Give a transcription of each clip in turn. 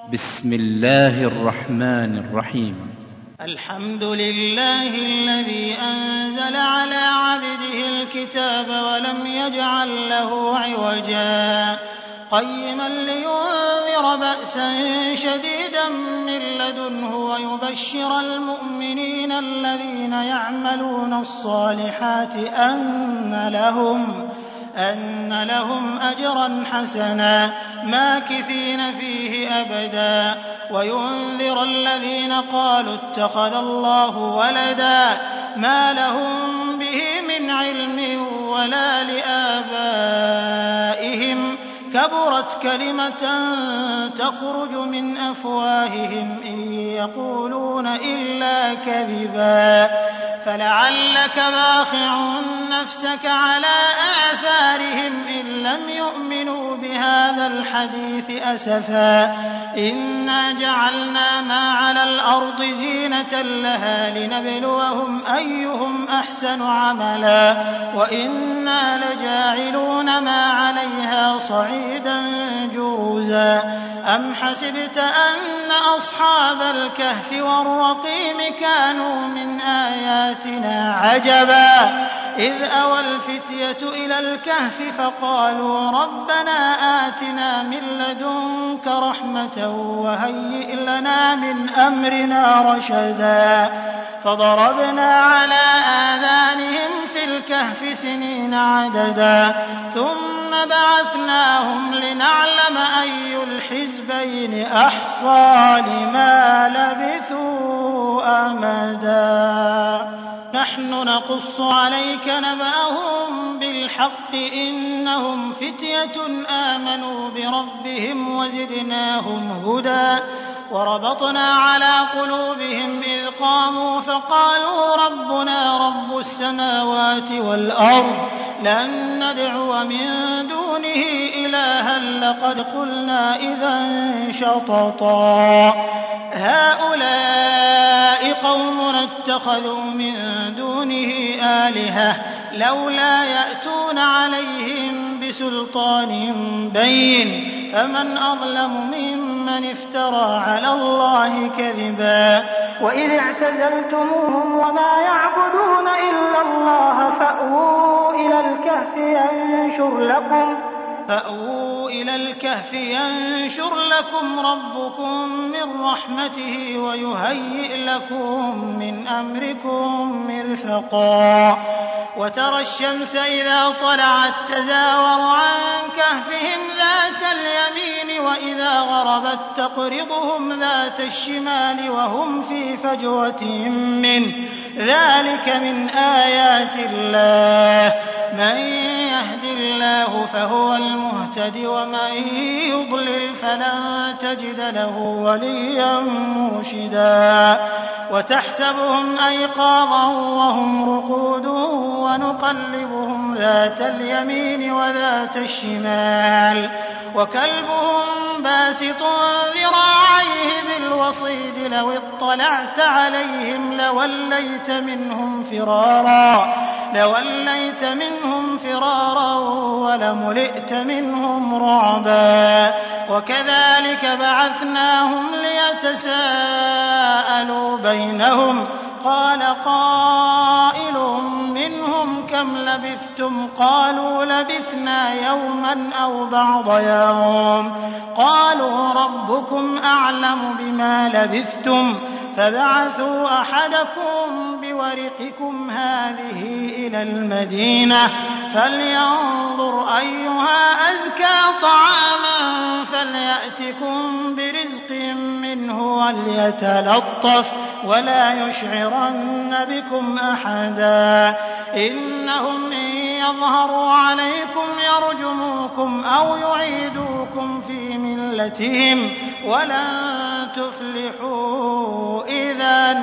بسم الله الرحمن الرحيم. الحمد لله الذي أنزل على عبده الكتاب ولم يجعل له عوجا قيما لينذر بأسا شديدا من لدنه ويبشر المؤمنين الذين يعملون الصالحات أن لهم أجرا حسنا ماكثين فيه أبدا وينذر الذين قالوا اتخذ الله ولدا ما لهم به من علم ولا لآبائهم كبرت كلمة تخرج من أفواههم إن يقولون إلا كذبا فلعلك باخع نفسك على آثارهم إن لم يؤمنوا بهذا الحديث أسفا إنا جعلنا ما على الأرض زينة لها لنبلوهم أيهم أحسن عملا وإنا لجاعلون ما عليها صعيدا جرزا أم حسبت أن أصحاب الكهف والرقيم كانوا من آياتنا عجبا إذ أوى الفتية إلى الكهف فقالوا ربنا آتنا من لدنك رحمة وهيئ لنا من أمرنا رشدا فضربنا على آذانهم في الكهف سنين عددا ثم بعثناهم لنعلم أي الحزبين أحصى لما لبثوا أمدا نحن نقص عليك نبأهم بالحق إنهم فتية آمنوا بربهم وزدناهم هدى وربطنا على قلوبهم إذ قاموا فقالوا ربنا رب السماوات والأرض لن ندعو من دونه إلها لقد قلنا إذا شططا هؤلاء قومنا اتخذوا من دونه آلهة لولا يأتون عليهم بسلطان بين فمن أظلم ممن افترى على الله كذبا وإذ اعتزلتموهم وما يعبدون إلا الله فأووا إلى الكهف ينشر لكم ربكم من رحمته ويهيئ لكم من أمركم مرفقا وترى الشمس إذا طلعت تزاور عن كهفهم ذات اليمين وإذا غربت تقرضهم ذات الشمال وهم في فجوة منه ذلك من آيات الله من يهد الله فهو المهتد ومن يضلل فلن تجد له وليا مرشدا وتحسبهم أيقاظا وهم رقود ونقلبهم ذات اليمين وذات الشمال وكلبهم باسط ذراعيه بالوصيد لو اطلعت عليهم لوليت منهم فرارا ولملئت منهم رعبا وكذلك بعثناهم ليتساءلوا بينهم قال قائل منهم كم لبثتم قالوا لبثنا يوما أو بعض يوم قالوا ربكم أعلم بما لبثتم فبعثوا أحدكم بورقكم هذه إلى المدينة فلينظر أيها أزكى طعاما فليأتكم برزق منه وليتلطف ولا يشعرن بكم أحدا إنهم إن يظهروا عليكم يرجموكم أو يعيدوكم في ملتهم ولن تفلحوا إذا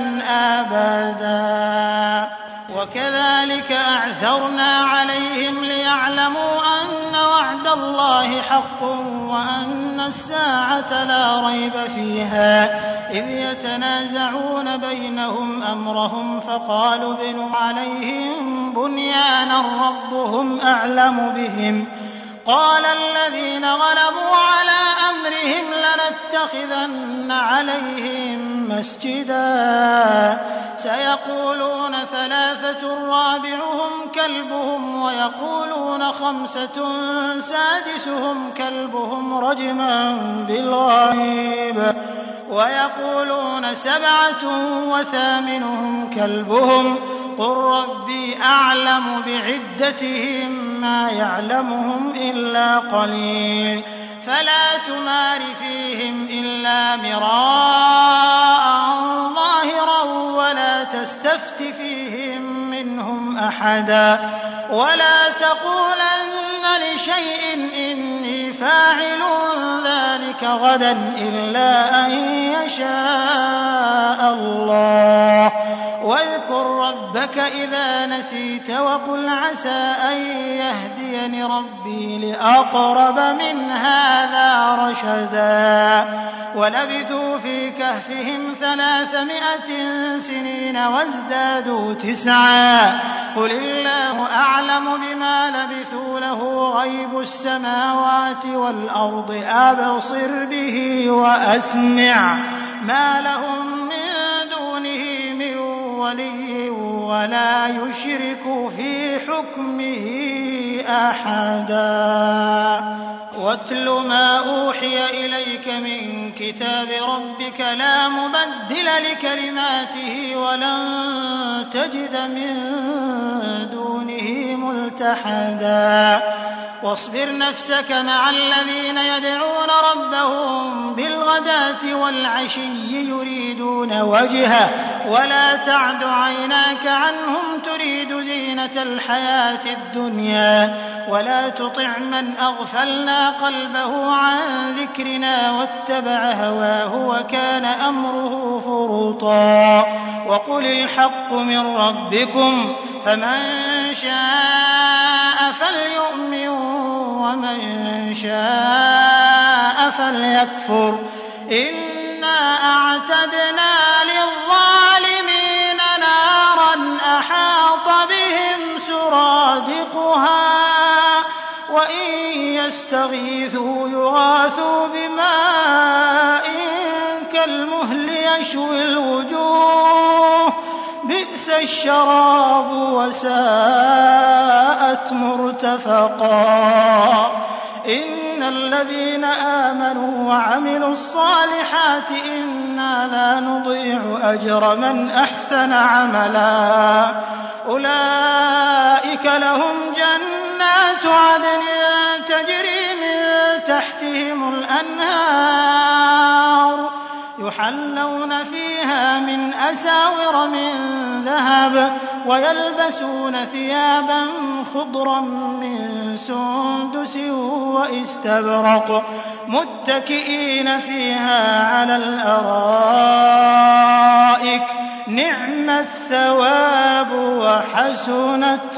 أبدا وكذلك أعثرنا عليهم ليعلموا أن وعد الله حق وأن الساعة لا ريب فيها إذ يتنازعون بينهم أمرهم فقالوا ابنوا عليهم بنيانا ربهم أعلم بهم قال الذين غلبوا على أمرهم لنتخذن عليهم مسجدا سيقولون 3 رابعهم كلبهم ويقولون 5 سادسهم كلبهم رجما بالغيب ويقولون 7 وثامنهم كلبهم قل ربي أعلم بعدتهم ما يعلمهم إلا قليل فلا تمار فيهم إلا مراء ظاهرا ولا تستفت فيهم منهم أحدا ولا تقولن لشيء إني فاعل ذلك غدا إلا أن يشاء الله واذكر ربك إذا نسيت وقل عسى أن يهديني ربي لأقرب من هذا رشدا ولبثوا في كهفهم 300 سنين وازدادوا 9 قل الله أعلم بما لبثوا له غيب السماوات والأرض أبصر به وأسمع ما لهم من دونه من ولي ولا يشرك في حكمه أحدا واتل ما أوحي إليك من كتاب ربك لا مبدل لكلماته ولن تجد من دونه ملتحدا واصبر نفسك مع الذين يدعون ربهم بالغداة والعشي يريدون وجهه ولا تعد عيناك عنهم تريد زينة الحياة الدنيا ولا تطع من أغفلنا قلبه عن ذكرنا واتبع هواه وكان أمره فرطا وقل الحق من ربكم فمن شاء فليؤمن ومن شاء فليكفر إنا أعتدنا للظالمين نارا أحاط بهم سرادقها وإن يستغيثوا يغاثوا بماء كالمهل يشوي الوجوه بئس الشراب وساءت مرتفقا إن الذين آمنوا وعملوا الصالحات إنا لا نضيع أجر من أحسن عملا أولئك لهم جنات عدن تجري من تحتهم الأنهار يحلون فيها من أساور من ذهب ويلبسون ثيابا خضرا من سندس واستبرق متكئين فيها على الأرائك نعم الثواب وحسنت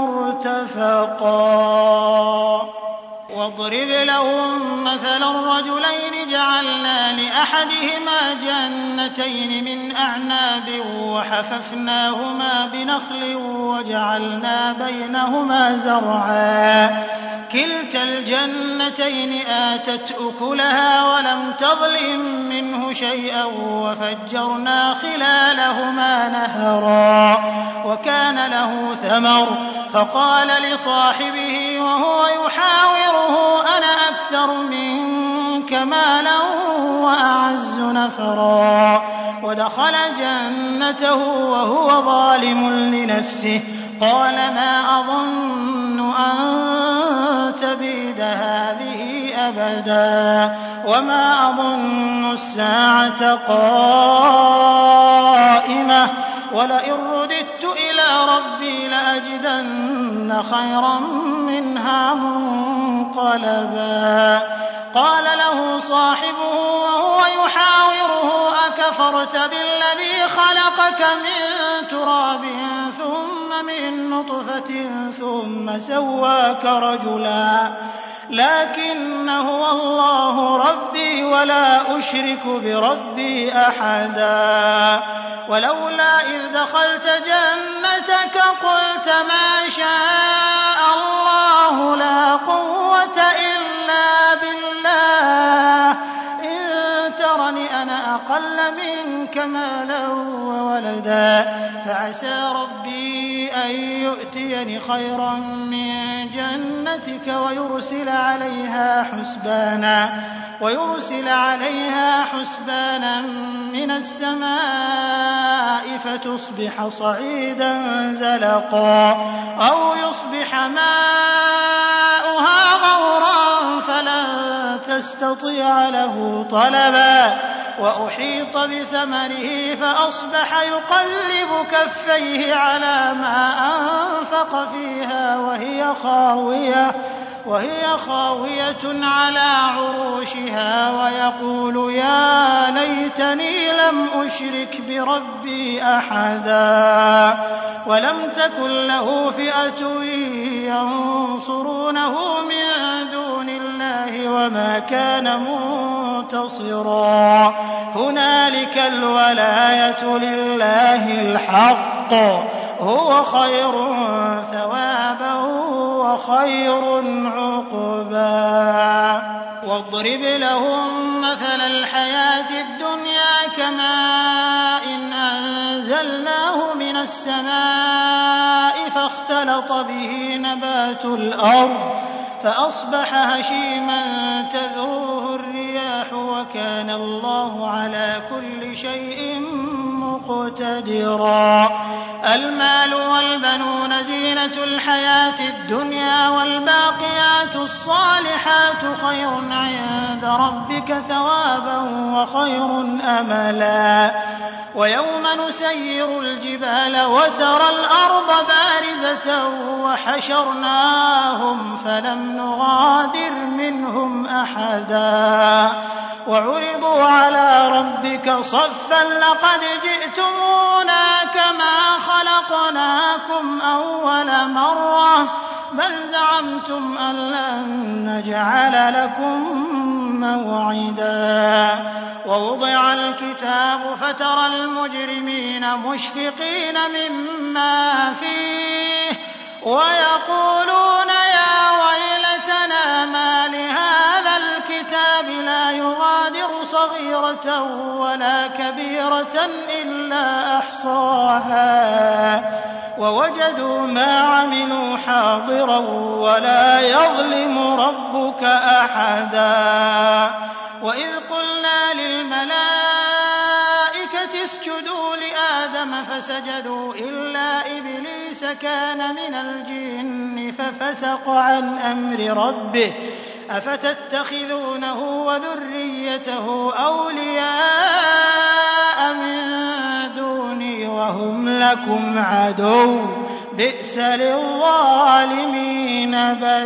مرتفقا واضرب لهم مثلا الرجلين جعلنا لأحدهما جنتين من أعناب وحففناهما بنخل وجعلنا بينهما زرعا كلتا الجنتين آتت أكلها ولم تظلم منه شيئا وفجرنا خلالهما نهرا وكان له ثمر فقال لصاحبه وهو يحاوره أنا أكثر منك مالا وأعز نفرا ودخل جنته وهو ظالم لنفسه قال ما أظن أن تبيد هذه أبدا وما أظن الساعة قائمة ولئن رددت إلى ربي لأجدن خيرا منها منقلبا قال له صاحبه وهو يحاوره أكفرت بالذي خلقك من تراب ثم من نطفة ثم سواك رجلا لكن هو الله ربي ولا أشرك بربي أحدا ولولا إذ دخلت جنتك قلت ما شاء الله لا قوة إلا بالله إن أقل منك مالا وولدا فعسى ربي أن يؤتيني خيرا من جنتك ويرسل عليها حسبانا من السماء فتصبح صعيدا زلقا أو يصبح ماؤها غورا فلن تستطيع له طلبا وأحيط بثمره فأصبح يقلب كفيه على ما أنفق فيها وهي خاوية على عروشها ويقول يا ليتني لم أشرك بربي أحدا ولم تكن له فئة ينصرونه من دون الله وما كان منتصرا هنالك الولاية لله الحق هو خير ثوابا وخير عقبا واضرب لهم مثل الحياة الدنيا كماء أنزلناه من السماء فاختلط به نبات الأرض فأصبح هشيما تذروه الرياح وكان الله على كل شيء مقتدرا المال والبنون زينة الحياة الدنيا والباقيات الصالحات خير عند ربك ثوابا وخير أملا ويوم نسير الجبال وترى الأرض بارزة وحشرناهم فلم نغادر منهم أحدا وعرضوا على ربك صفا لقد جئتمونا كما خلقناكم أول مرة بل زعمتم أن لن نجعل لكم موعدا ووضع الكتاب فترى المجرمين مشفقين مما فيه ويقولون يا ويلتنا ما لهذا الكتاب لا يغادر صغيرة ولا كبيرة إلا أحصاها ووجدوا ما عملوا حاضرا ولا يظلم ربك أحدا وإذ قلنا للملائكة اسجدوا لآدم فسجدوا إلا إبليس كان من الجن ففسق عن أمر ربه أفتتخذونه وذريته أولياء من دوني وهم لكم عدو بئس للظالمين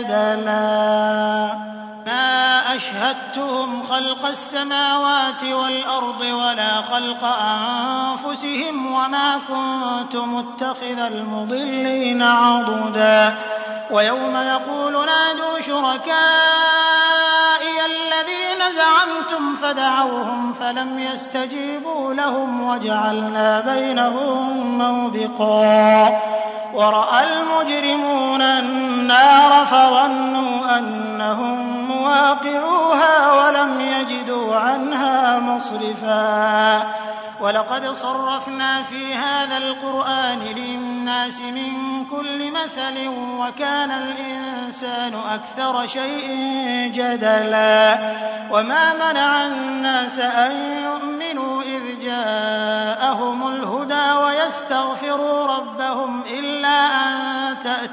بدلا ما أشهدتهم خلق السماوات والأرض ولا خلق أنفسهم وما كنت متخذ المضلين عضدا ويوم يقول نادوا شركائي الذين زعمتم فدعوهم فلم يستجيبوا لهم وجعلنا بينهم موبقا ورأى المجرمون النار فظنوا أنهم مواقعوها ولم يجدوا عنها مصرفا ولقد صرفنا في هذا القرآن للناس من كل مثل وكان الإنسان أكثر شيء جدلا وما منع الناس أن يؤمنوا إذ جاءهم الهدى ويستغفروا ربهم إلا أن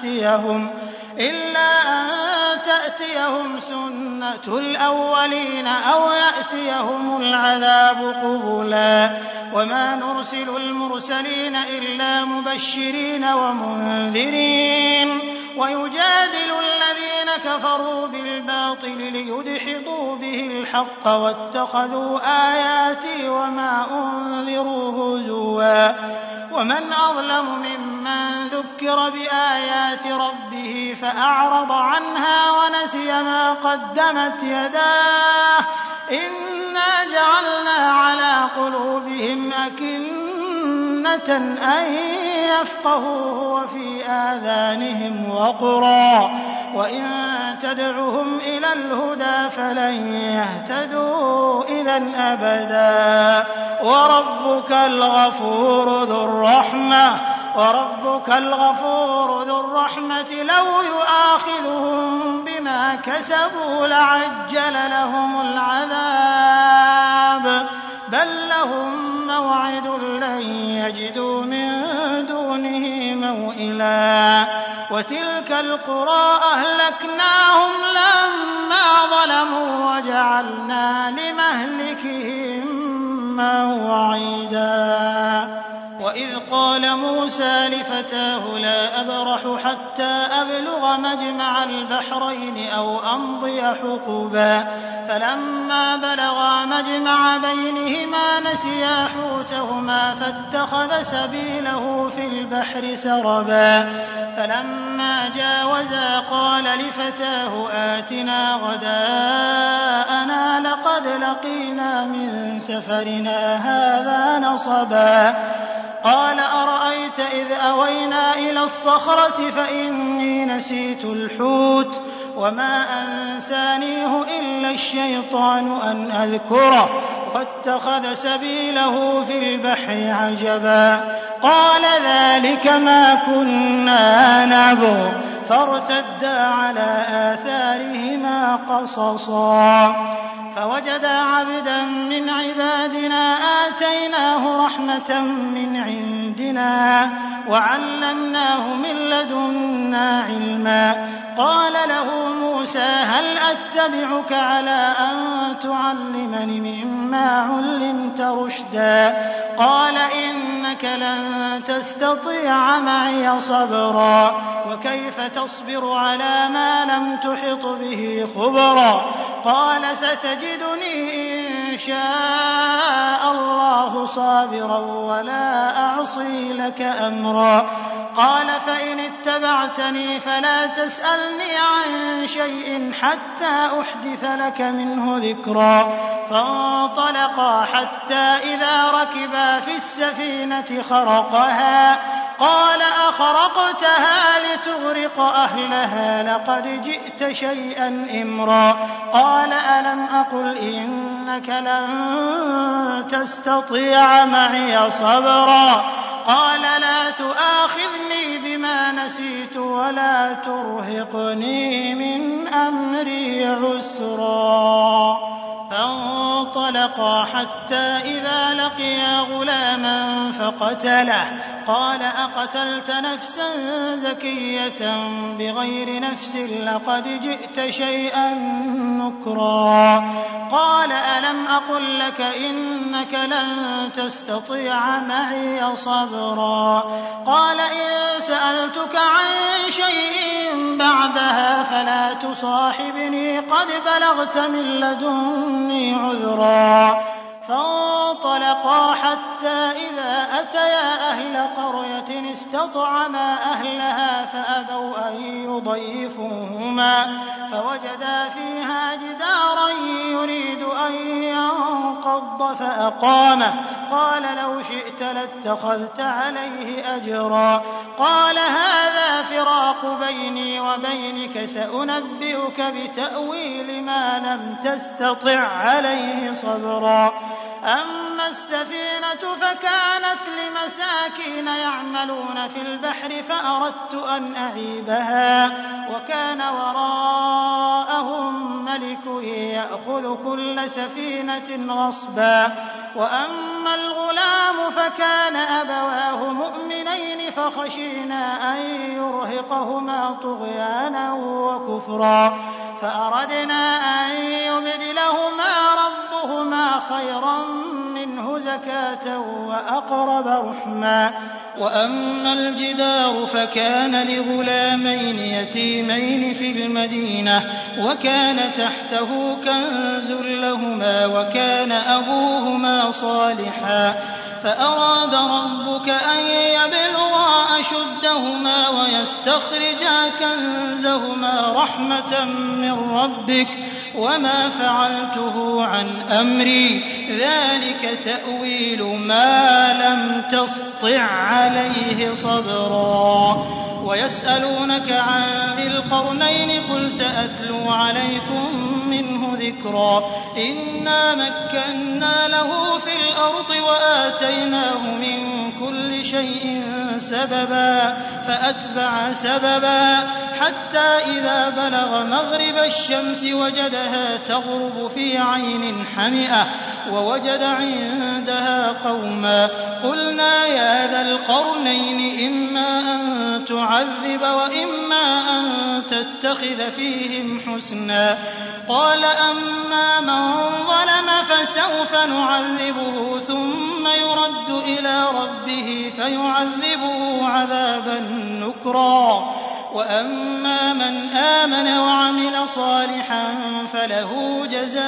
تأتيهم سنة الأولين أو يأتيهم العذاب قبلا وما نرسل المرسلين إلا مبشرين ومنذرين ويجادل الذين كفروا بالباطل ليدحضوا به الحق واتخذوا آياتي وما أنذروا هزوا ومن أظلم ممن ذكر بآيات ربه فأعرض عنها ونسي ما قدمت يداه إنا جعلنا على قلوبهم أكنة أن يفقهوه وفي آذانهم وقرا وإن تدعهم إلى الهدى فلن يهتدوا إذا أبدا وربك الغفور ذو الرحمة لو يؤاخذهم بما كسبوا لعجل لهم العذاب بل لهم موعد لن يجدوا من دونه موئلا وتلك القرى أهلكناهم لما ظلموا وجعلنا لمهلكهم موعدا وإذ قال موسى لفتاه لا أبرح حتى أبلغ مجمع البحرين أو أمضي حقبا فلما بلغا مجمع بينهما نسيا حوتهما فاتخذ سبيله في البحر سربا فلما جاوزا قال لفتاه آتنا غداءنا لقد لقينا من سفرنا هذا نصبا قال أرأيت إذ أوينا إلى الصخرة فإني نسيت الحوت وما أنسانيه إلا الشيطان أن أذكره واتخذ سبيله في البحر عجبا قال ذلك ما كنا نبغ فارتدا على آثارهما قصصا فوجدا عبدا من عبادنا آتيناه رحمة من عندنا وعلمناه من لدنا علما قال له موسى هل أتبعك على أن تعلمني مما علمت رشدا قال إنك لن تستطيع معي صبرا وكيف تصبر على ما لم تحط به خبرا قال ستجدني إن شاء الله صابرا ولا أعصي لك أمرا قال فإن اتبعتني فلا تسألني عن شيء حتى أحدث لك منه ذكرا فانطلقا حتى إذا ركبا في السفينة خرقها قال أخرقتها لتغرق أهلها لقد جئت شيئا إمرا قال ألم أقل إنك لن تستطيع معي صبرا قال لا تؤاخذني بما نسيت ولا ترهقني من أمري عسرا فانطلقا حتى إذا لقيا غلاما فقتله قال أقتلت نفسا زكية بغير نفس لقد جئت شيئا نكرا قال ألم أقل لك إنك لن تستطيع معي صبرا قال إن سألتك عن شيء بعدها فلا تصاحبني قد بلغت من لدني عذرا فانطلقا حتى إذا أتيا أهل قرية استطعما أهلها فأبوا أن يضيفوهما فوجدا فيها جدارا يريد أن ينقض فأقامه قال لو شئت لاتخذت عليه أجرا قال هذا فراق بيني وبينك سأنبئك بتأويل ما لم تستطع عليه صبرا أما السفينة فكانت لمساكين يعملون في البحر فأردت أن أعيبها وكان وراءهم ملك يأخذ كل سفينة غصبا وأما الغلام فكان أبواه مؤمنين فخشينا أن يرهقهما طغيانا وكفرا فأردنا أن يبدلهما ربهما خيرا منه زكاة وأقرب رحما وأما الجدار فكان لغلامين يتيمين في المدينة وكان تحته كنز لهما وكان أبوهما صالحا فأراد ربك أن يبلغا أشدهما ويستخرجا كنزهما رحمة من ربك وما فعلته عن أمري ذلك تأويل ما لم تسطع عليه صبرا ويسألونك عن ذي القرنين قل سأتلو عليكم منه ذكرا إنا مكنا له في الأرض وآتيناه من كل شيء سببا فأتبع سببا حتى إذا بلغ مغرب الشمس وجدها تغرب في عين حمئة ووجد عندها قوما قلنا يا ذا القرنين إما أن تعذب وإما أن تتخذ فيهم حسنا قال أما من ظلم فسوف نعذبه ثم يرد إلى ربه فيعذبه عذابا نكرا وأما من آمن وعمل صالحا فله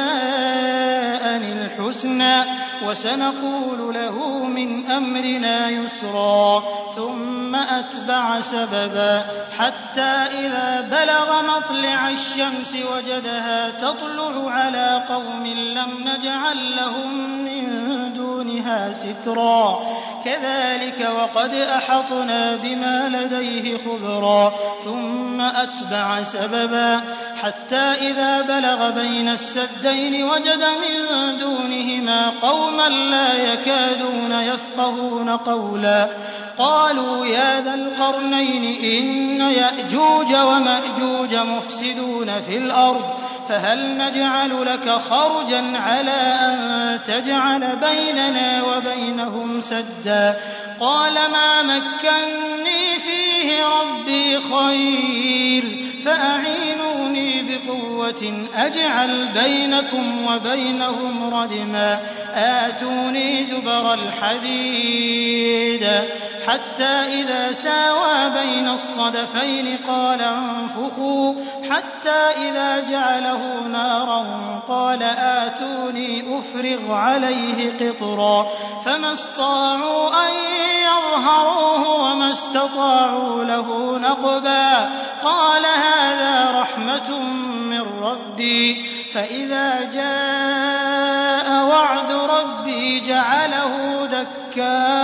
جزاء الحسنى وسنقول له من أمرنا يسرا ثم أتبع سببا حتى إذا بلغ مطلع الشمس وجدها تطلع على قوم لم نجعل لهم من دونها سترا كذلك وقد أحطنا بما لديه خبرا ثم أتبع سببا حتى إذا بلغ بين السدين وجد من دونهما قوما لا يكادون يفقهون قولا قالوا يا ذا القرنين إن يأجوج ومأجوج مفسدون في الأرض فهل نجعل لك خرجا على أن تجعل بيننا وبينهم سدا قال ما مكني فيه ربي خير فأعينوني بقوة أجعل بينكم وبينهم ردما آتوني زبر الحديد حتى إذا ساوى بين الصدفين قال انفخوا حتى إذا جعله نارا قال آتوني أفرغ عليه قطرا فما استطاعوا أن يظهروه وما استطاعوا له نقبا قال هذا رحمة من ربي فإذا جاء وعد ربي جعله دكا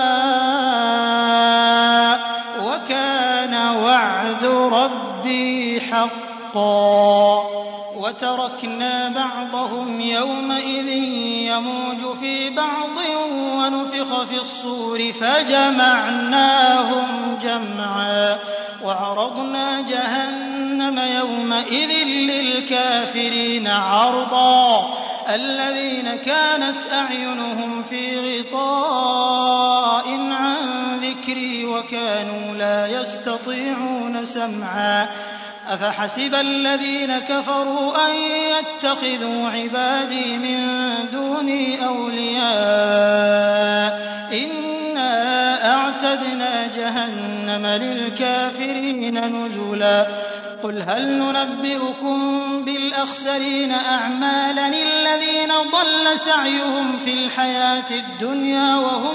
وكان وعد ربي حقا وتركنا بعضهم يومئذ يموج في بعض ونفخ في الصور فجمعناهم جمعا وعرضنا جهنم يومئذ للكافرين عرضا الذين كانت أعينهم في غطاء عن ذكري وكانوا لا يستطيعون سمعا أفحسب الذين كفروا أن يتخذوا عبادي من دوني أولياء إنا أعتدنا جهنم للكافرين نزلا قل هل ننبئكم بالأخسرين أعمالا الذين ضل سعيهم في الحياة الدنيا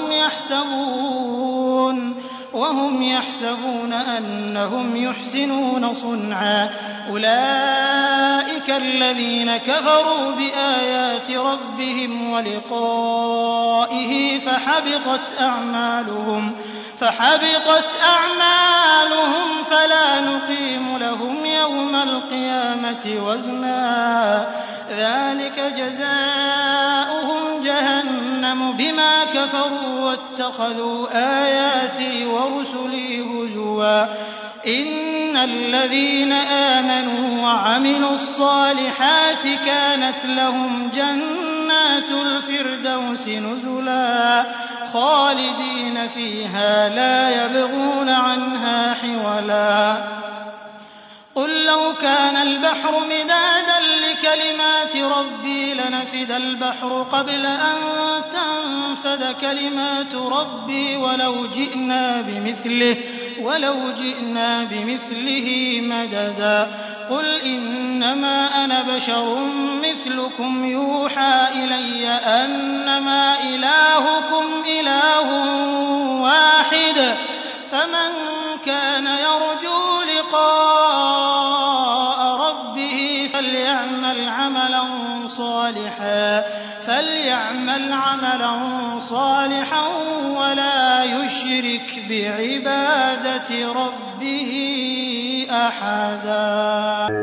وهم يحسبون أنهم يحسنون صنعا أولئك الذين كفروا بآيات ربهم ولقائه فحبطت أعمالهم فلا نقيم لهم يوم القيامة وزنا ذلك جزاؤهم جهنم بما كفروا واتخذوا آياتي ورسلي هزوا إن الذين آمنوا وعملوا الصالحات كانت لهم جنات الفردوس نزلا خالدين فيها لا يبغون عنها حولا قل لو كان البحر مدادا لكلمات ربي لنفد البحر قبل أن تنفد كلمات ربي ولو جئنا بمثله مددا قل إنما أنا بشر مثلكم يوحى إلي أنما إلهكم إله واحد فمن كان يرجو لقاء ربه فليعمل عملا صالحا ولا يشرك بعبادة ربه أحدا.